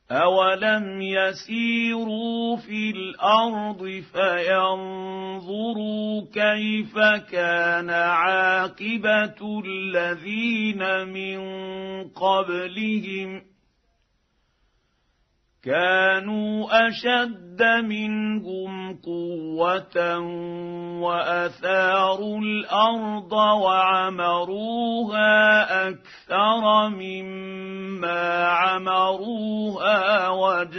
أولم يسيروا في الأرض فينظروا كيف كان عاقبة الذين من قبلهم كانوا أشد منهم قوة وأثاروا الأرض وعمروها أكثر مما عمروها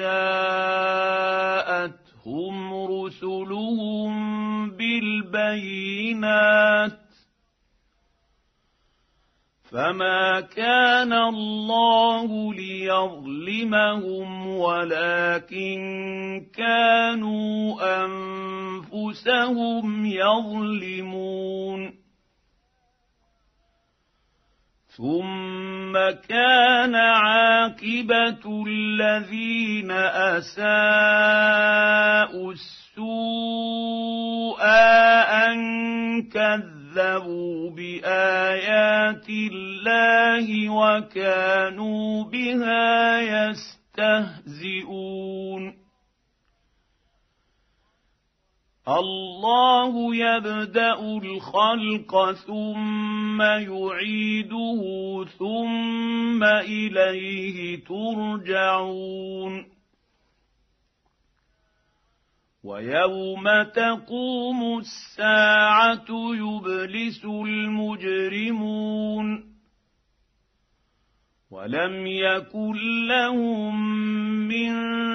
وجاءتهم رسلهم بالبينات فما كان الله ليظلمهم ولكن كانوا أنفسهم يظلمون ثم كان عاقبة الذين أساءوا السوء أن كذبوا بآيات الله وكانوا بها يستهزئون الله يبدأ الخلق ثم يعيده ثم إليه ترجعون ويوم تقوم الساعة يبلس المجرمون ولم يكن لهم من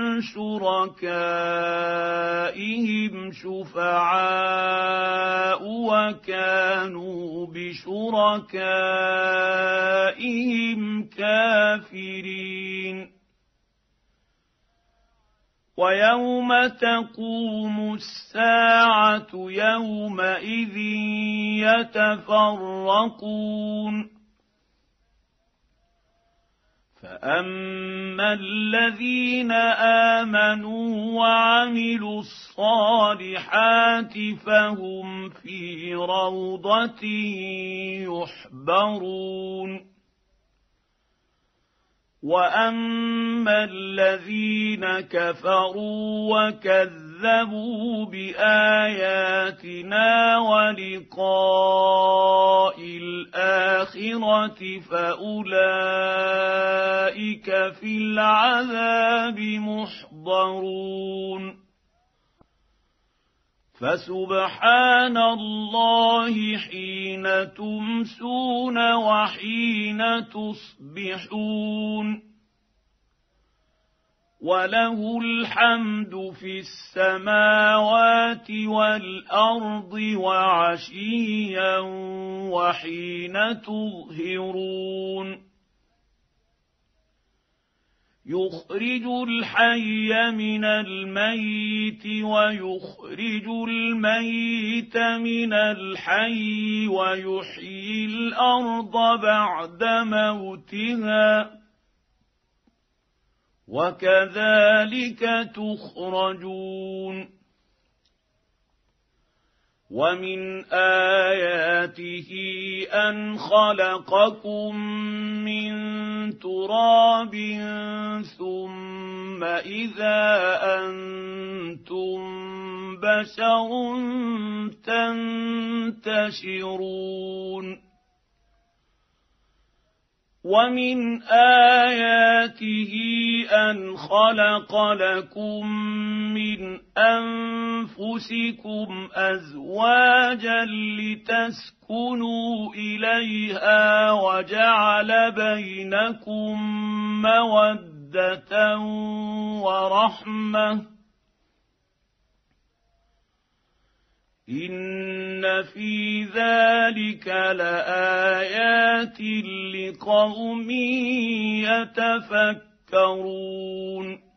شركائهم شفعاء وكانوا بشركائهم كافرين ويوم تقوم الساعة يومئذ يتفرقون فأما الذين آمنوا وعملوا الصالحات فهم في روضة يحبرون وأما الذين كفروا وكذبوا بآياتنا ولقاء الآخرة فأولئك في العذاب محضرون فسبحان الله حين تمسون وحين تصبحون وله الحمد في السماوات والأرض وعشيا وحين تظهرون يخرج الحي من الميت ويخرج الميت من الحي ويحيي الأرض بعد موتها وكذلك تخرجون ومن آياته أن خلقكم من تراب ثم إذا أنتم بشر تنتشرون ومن آياته أن خلق لكم من أنفسكم أزواجا لتسكنوا إليها وجعل بينكم مودة ورحمة إن في ذلك لآيات لقوم يتفكرون